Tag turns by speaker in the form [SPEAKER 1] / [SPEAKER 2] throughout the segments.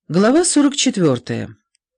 [SPEAKER 1] Глава 44.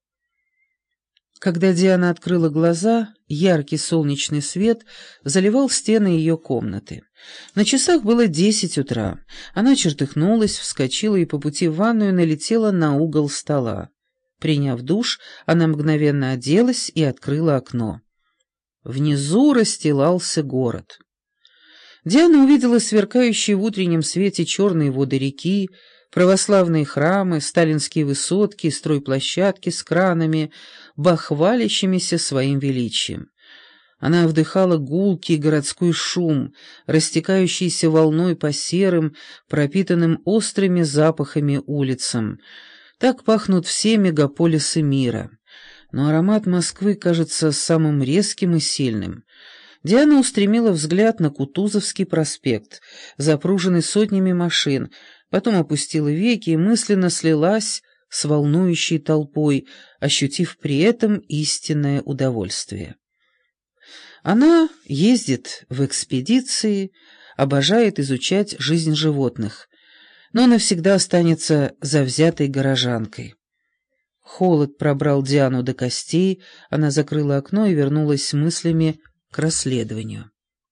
[SPEAKER 1] Когда Диана открыла глаза, яркий солнечный свет заливал стены ее комнаты. На часах было 10 утра. Она чертыхнулась, вскочила и по пути в ванную налетела на угол стола. Приняв душ, она мгновенно оделась и открыла окно. Внизу расстилался город. Диана увидела сверкающие в утреннем свете черные воды реки, православные храмы, сталинские высотки, стройплощадки с кранами, бахвалящимися своим величием. Она вдыхала гулкий городской шум, растекающийся волной по серым, пропитанным острыми запахами улицам. Так пахнут все мегаполисы мира. Но аромат Москвы кажется самым резким и сильным. Диана устремила взгляд на Кутузовский проспект, запруженный сотнями машин, потом опустила веки и мысленно слилась с волнующей толпой, ощутив при этом истинное удовольствие. Она ездит в экспедиции, обожает изучать жизнь животных, но навсегда останется завзятой горожанкой. Холод пробрал Диану до костей, она закрыла окно и вернулась с мыслями к расследованию.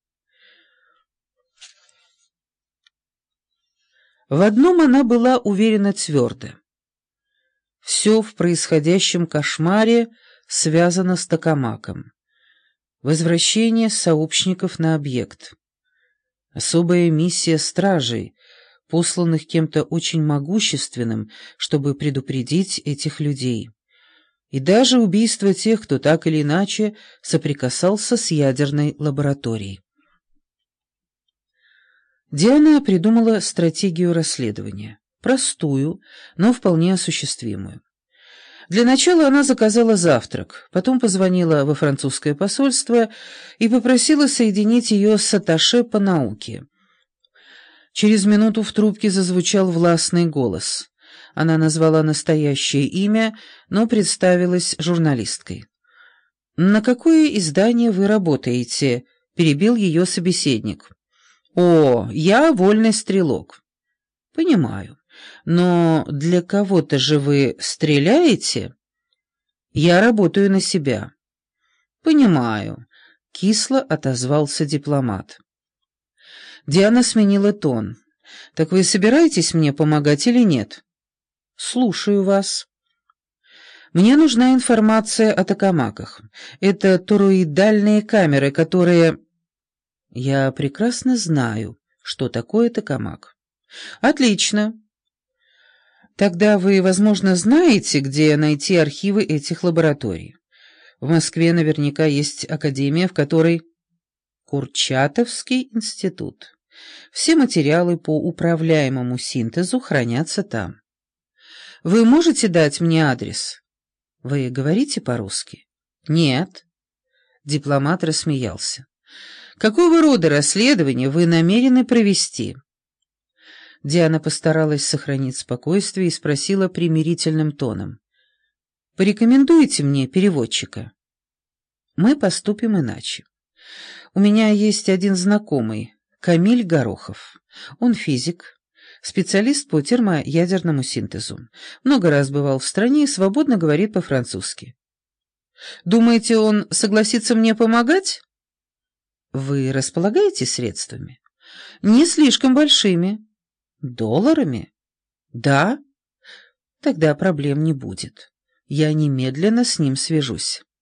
[SPEAKER 1] В одном она была уверена твердо. Все в происходящем кошмаре связано с Токамаком. Возвращение сообщников на объект. Особая миссия стражей, посланных кем-то очень могущественным, чтобы предупредить этих людей. И даже убийство тех, кто так или иначе соприкасался с ядерной лабораторией. Диана придумала стратегию расследования. Простую, но вполне осуществимую. Для начала она заказала завтрак, потом позвонила во французское посольство и попросила соединить ее с атташе по науке. Через минуту в трубке зазвучал властный голос. Она назвала настоящее имя, но представилась журналисткой. «На какое издание вы работаете?» — перебил ее собеседник. «О, я вольный стрелок». «Понимаю. Но для кого-то же вы стреляете?» «Я работаю на себя». «Понимаю», — кисло отозвался дипломат. Диана сменила тон. «Так вы собираетесь мне помогать или нет?» «Слушаю вас». «Мне нужна информация о токамаках. Это тороидальные камеры, которые...» «Я прекрасно знаю, что такое токамак». «Отлично. Тогда вы, возможно, знаете, где найти архивы этих лабораторий. В Москве наверняка есть академия, в которой...» «Курчатовский институт. Все материалы по управляемому синтезу хранятся там. Вы можете дать мне адрес?» «Вы говорите по-русски?» «Нет». Дипломат рассмеялся. «Какого рода расследование вы намерены провести?» Диана постаралась сохранить спокойствие и спросила примирительным тоном. «Порекомендуете мне переводчика?» «Мы поступим иначе. У меня есть один знакомый, Камиль Горохов. Он физик, специалист по термоядерному синтезу. Много раз бывал в стране и свободно говорит по-французски. Думаете, он согласится мне помогать?» «Вы располагаете средствами?» «Не слишком большими». «Долларами?» «Да». «Тогда проблем не будет. Я немедленно с ним свяжусь».